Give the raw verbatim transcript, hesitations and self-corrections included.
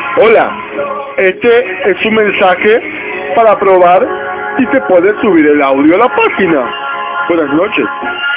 Hola, este es un mensaje para probar si se puede subir el audio a la página. Buenas noches.